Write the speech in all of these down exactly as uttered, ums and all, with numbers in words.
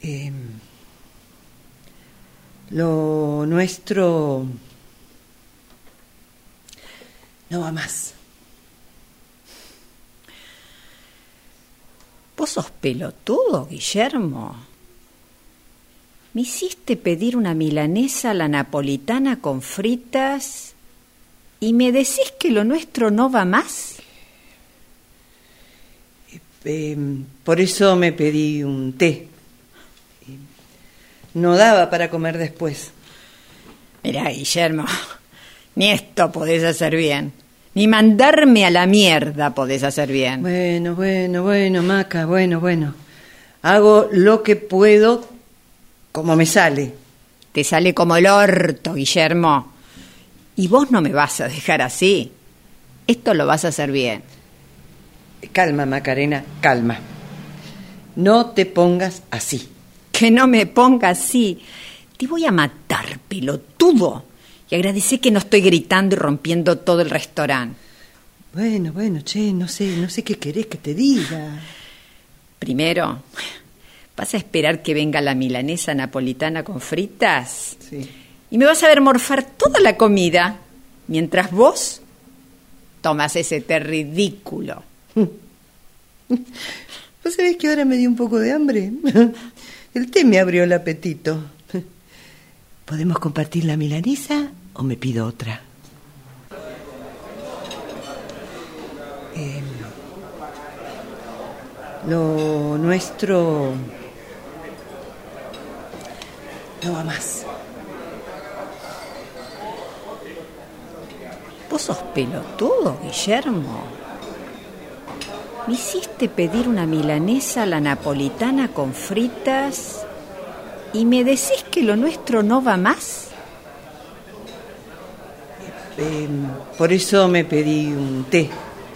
Eh, lo nuestro no va más. ¿Vos sos pelotudo, Guillermo? Me hiciste pedir una milanesa a la napolitana con fritas y me decís que lo nuestro no va más. Eh, por eso me pedí un té. No daba para comer después. Mirá, Guillermo, ni esto podés hacer bien. Ni mandarme a la mierda podés hacer bien. Bueno, bueno, bueno, Maca, bueno, bueno. Hago lo que puedo como me sale. Te sale como el orto, Guillermo. Y vos no me vas a dejar así. Esto lo vas a hacer bien. Calma, Macarena, calma. No te pongas así. Que no me ponga así. Te voy a matar, pelotudo. Y agradecé que no estoy gritando y rompiendo todo el restaurante. Bueno, bueno, che, no sé, no sé qué querés que te diga. Primero, ¿vas a esperar que venga la milanesa napolitana con fritas? Sí. Y me vas a ver morfar toda la comida, mientras vos tomas ese té ridículo. ¿Vos sabés que ahora me dio un poco de hambre? El té me abrió el apetito. ¿Podemos compartir la milanesa o me pido otra? Eh, lo nuestro no va más. ¿Vos sos pelotudo, Guillermo? Me hiciste pedir una milanesa a la napolitana con fritas y me decís que lo nuestro no va más. Eh, por eso me pedí un té.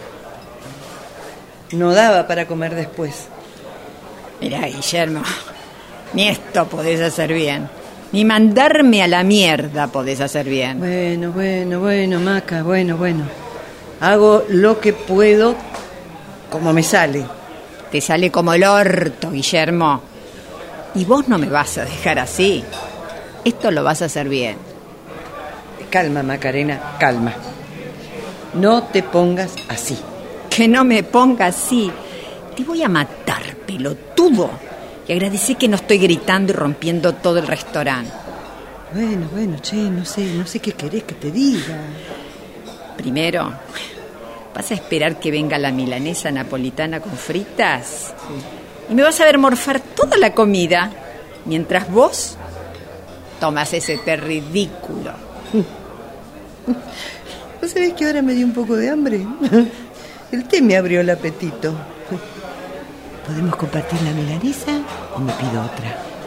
No daba para comer después. Mirá, Guillermo, ni esto podés hacer bien. Ni mandarme a la mierda podés hacer bien. Bueno, bueno, bueno, Maca, bueno, bueno. Hago lo que puedo como me sale. Te sale como el orto, Guillermo. Y vos no me vas a dejar así. Esto lo vas a hacer bien. Calma, Macarena, calma. No te pongas así. Que no me ponga así. Te voy a matar, pelotudo. Y agradecé que no estoy gritando y rompiendo todo el restaurante. Bueno, bueno, che, no sé, no sé qué querés que te diga. Primero, ¿vas a esperar que venga la milanesa napolitana con fritas? Sí. Y me vas a ver morfar toda la comida, mientras vos tomas ese té ridículo. ¿Vos sabés que ahora me dio un poco de hambre? El té me abrió el apetito. ¿Podemos compartir la milanesa o me pido otra?